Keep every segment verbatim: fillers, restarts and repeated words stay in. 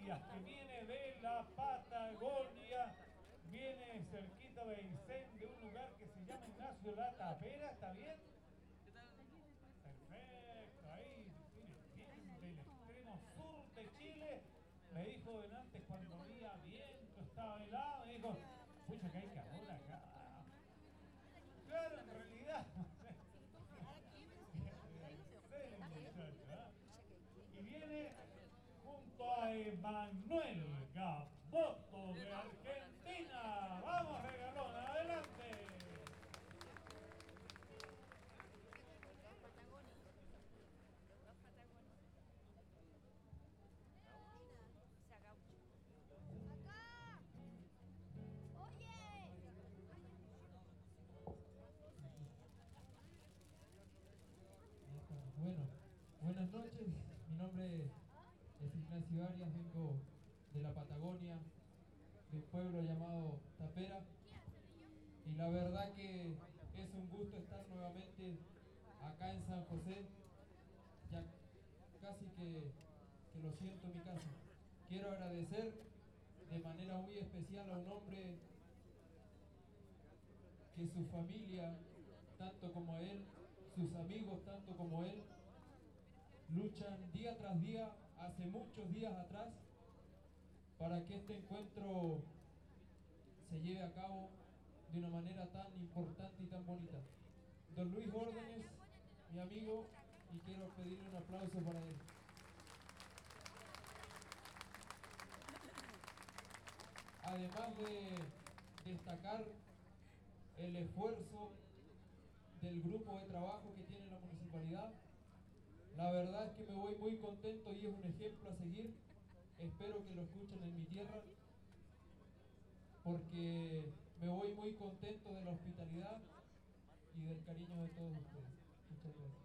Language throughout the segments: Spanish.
Iglesias, que viene de la Patagonia, viene cerquita de Aysén, de un lugar que se llama Ignacio La Tapera, ¿está bien? Perfecto, ahí, viene del extremo sur de Chile. Me dijo delante cuando había viento, estaba helado, me dijo, pucha que hay calor acá. Claro, en realidad. Y viene junto a Emanuel Gaboto de Argentina. Vamos, Regalón, adelante. Bueno, buenas noches, mi nombre es Ignacio Arias, vengo de la Patagonia, de un pueblo llamado Tapera, y la verdad que es un gusto estar nuevamente acá en San José, ya casi que, que lo siento en mi casa. Quiero agradecer de manera muy especial a un hombre que su familia, tanto como él, sus amigos, tanto como él, luchan día tras día, hace muchos días atrás, para que este encuentro se lleve a cabo de una manera tan importante y tan bonita. Don Luis Órdenes, mi amigo, y quiero pedirle un aplauso para él. Además de destacar el esfuerzo del grupo de trabajo que tiene la municipalidad, la verdad es que me voy muy contento y es un ejemplo a seguir. Espero que lo escuchen en mi tierra, porque me voy muy contento de la hospitalidad y del cariño de todos ustedes. Muchas gracias.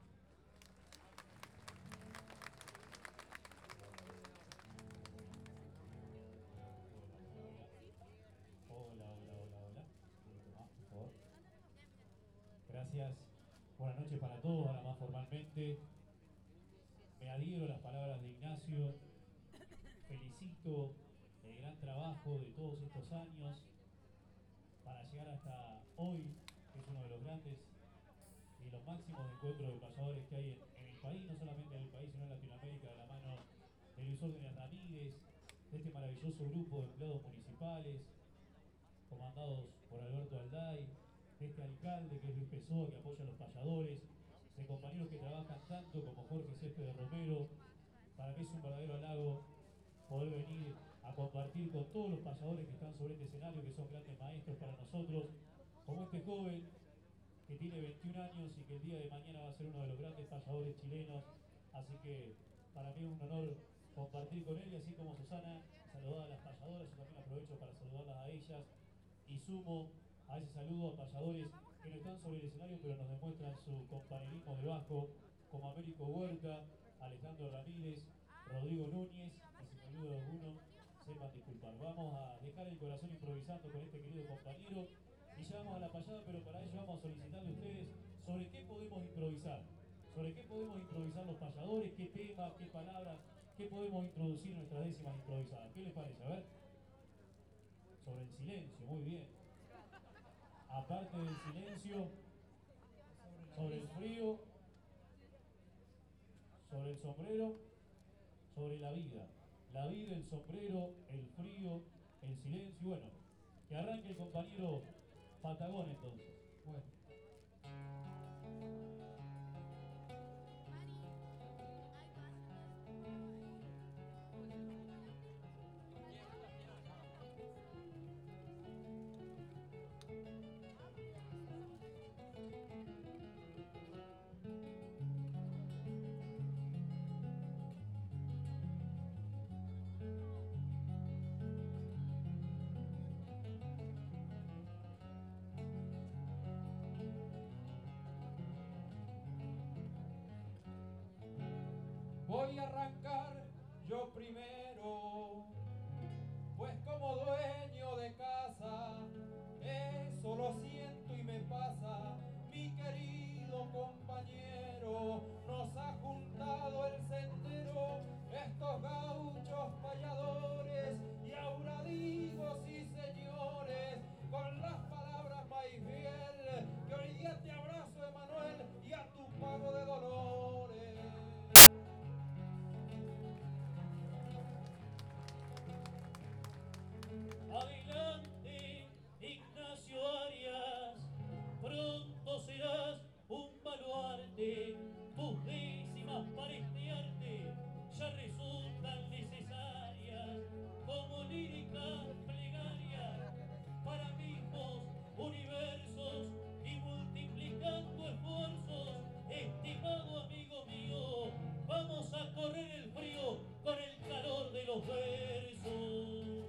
Hola, hola, hola, hola. Ah, por favor. Gracias. Buenas noches para todos, ahora más formalmente. Me adhiero a las palabras de Ignacio. Felicito el gran trabajo de todos estos años para llegar hasta hoy, que es uno de los grandes y los máximos encuentros de payadores que hay en, en el país, no solamente en el país, sino en Latinoamérica, de la mano de Luis Órdenes Ramírez, de este maravilloso grupo de empleados municipales, comandados por Alberto Alday, de este alcalde que es Luis Pessoa, que apoya a los payadores, de compañeros que trabajan tanto como Jorge Céspedes Romero. Para mí es un verdadero halago poder venir a compartir con todos los payadores que están sobre este escenario, que son grandes maestros para nosotros, como este joven que tiene veintiún años y que el día de mañana va a ser uno de los grandes payadores chilenos. Así que para mí es un honor compartir con él, y así como Susana saludaba a las payadoras, yo también aprovecho para saludarlas a ellas y sumo a ese saludo a payadores que no están sobre el escenario pero nos demuestran su compañerismo de bajo, como Américo Huerta, Alejandro Ramírez, Rodrigo Núñez, y si me olvido de alguno, sepan disculpar. Vamos a dejar el corazón improvisando con este querido compañero y ya vamos a la payada, pero para ello vamos a solicitarle a ustedes sobre qué podemos improvisar, sobre qué podemos improvisar los payadores, qué temas, qué palabras, qué podemos introducir en nuestras décimas improvisadas. ¿Qué les parece? A ver. Sobre el silencio, muy bien. Aparte del silencio, sobre el frío, sobre el sombrero, sobre la vida. La vida, el sombrero, el frío, el silencio. Bueno, que arranque el compañero Patagón entonces. Bueno. Voy a arrancar yo primero, pues como dueño de casa, eso lo siento y me pasa, mi querido compañero. Nos ha juntado el sendero, estos gauchos payadores, los versos.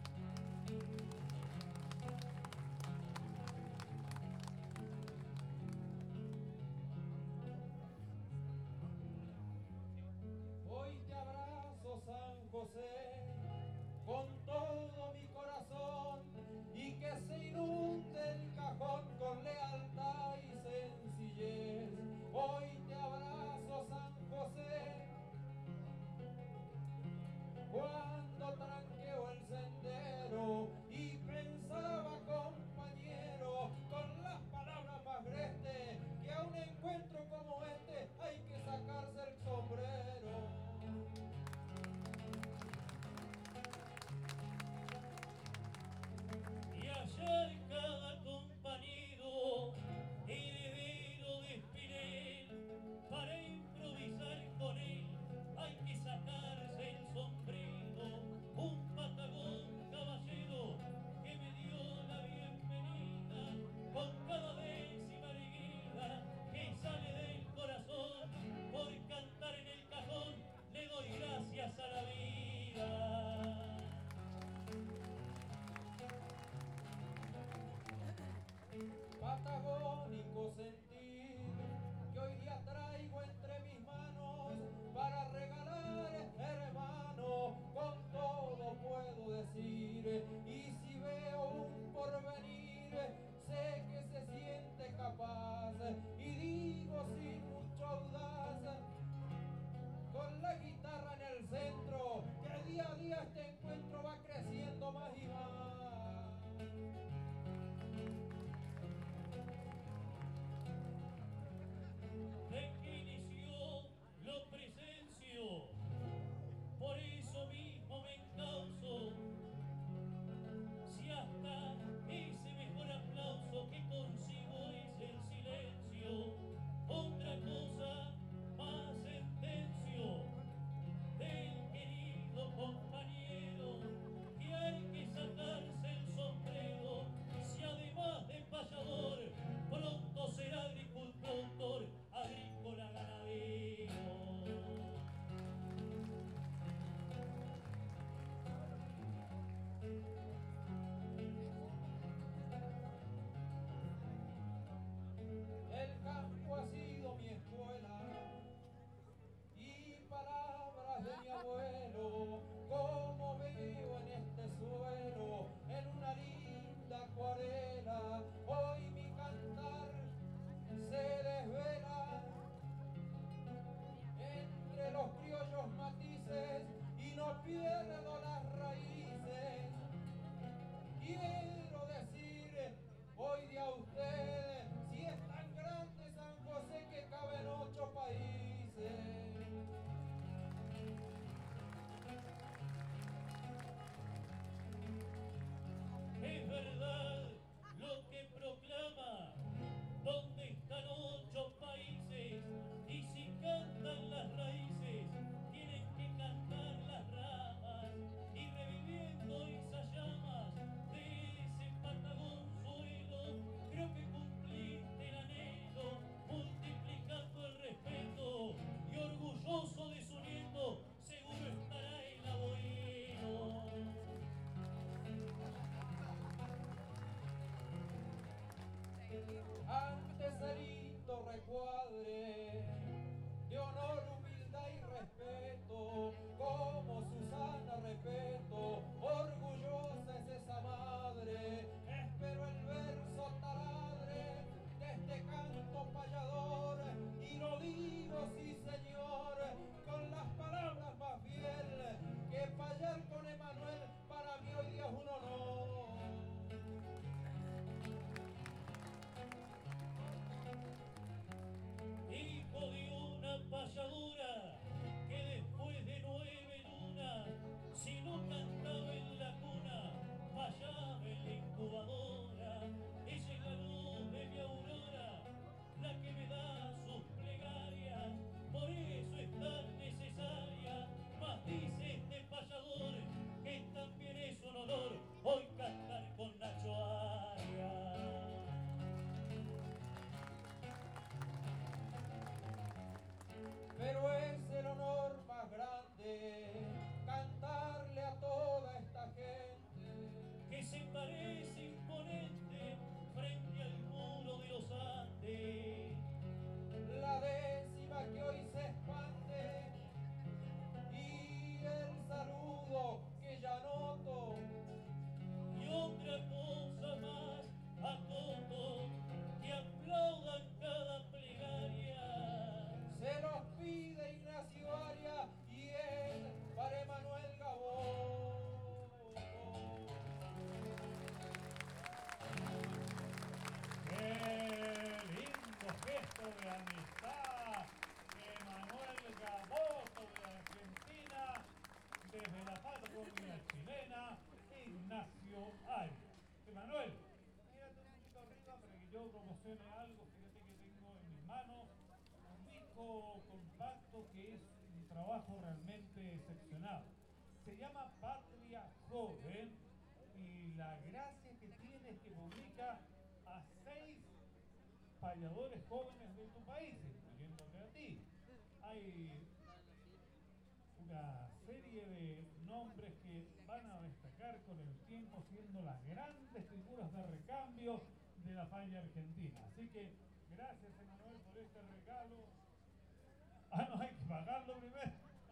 Hoy te abrazo, San José, con todo mi corazón, y que se inunde el cajón con lealtad y sencillez. Hoy te abrazo, San José, cuando tranqueo el sendero y pensaba, compañero, con las palabras más grestes, que a un encuentro como este hay que sacarse el sombrero. Y hallar cada compañero heredero de Espinel, para improvisar con él hay que sacarse el sombrero. Un patagón caballero que me dio la bienvenida con cada décima alegría que sale del corazón. Por cantar en el cajón le doy gracias a la vida. Patagónico sentir que hoy día traigo entre mis manos para regalar, hermano, con todo puedo decir. Y si veo un porvenir, sé que se siente capaz, y digo sin mucho audaz, con la guitarra en el centro, que día a día este encuentro va creciendo más y más. De que inició lo presencio, por eso mismo me encauso. Si hasta ese mejor aplauso que consigo es el silencio, otra cosa más sentencio del querido compañero, que hay que sacarse el sombrero. Si además de payador pronto será agricultor, agrícola ganadero. El campo ha sido mi escuela y palabras de mi abuelo, como veo en este suelo, en una linda acuarela. Hoy mi cantar se desvela entre los criollos matices y no pierdo las raíces. Quiero decir hoy de a usted, si es tan grande San José que cabe en ocho países. Es verdad lo que proclama, donde están ocho países, y si cantan las raíces, tienen que cantar las ramas, y reviviendo esas llamas de ese Patagón suelo, creo que cumpliste el anhelo, multiplicando el respeto, y orgulloso de su nieto, seguro estará el abuelo. Antes el hito recuadre de honor, humildad y respeto, como Susana Repeto, orgullosa es esa madre. Espero el verso taladre de este canto payador, y lo digo, sí señor, con las palabras más fiel, que payar con Emanuel para mí hoy día es un honor. trabajo compacto que es un trabajo realmente excepcional. Se llama Patria Joven y la gracia que tiene es que publica a seis payadores jóvenes de tu país, incluyéndote a ti. Hay una serie de nombres que van a destacar con el tiempo siendo las grandes figuras de recambio de la falla argentina. Así que gracias, Emanuel, por esta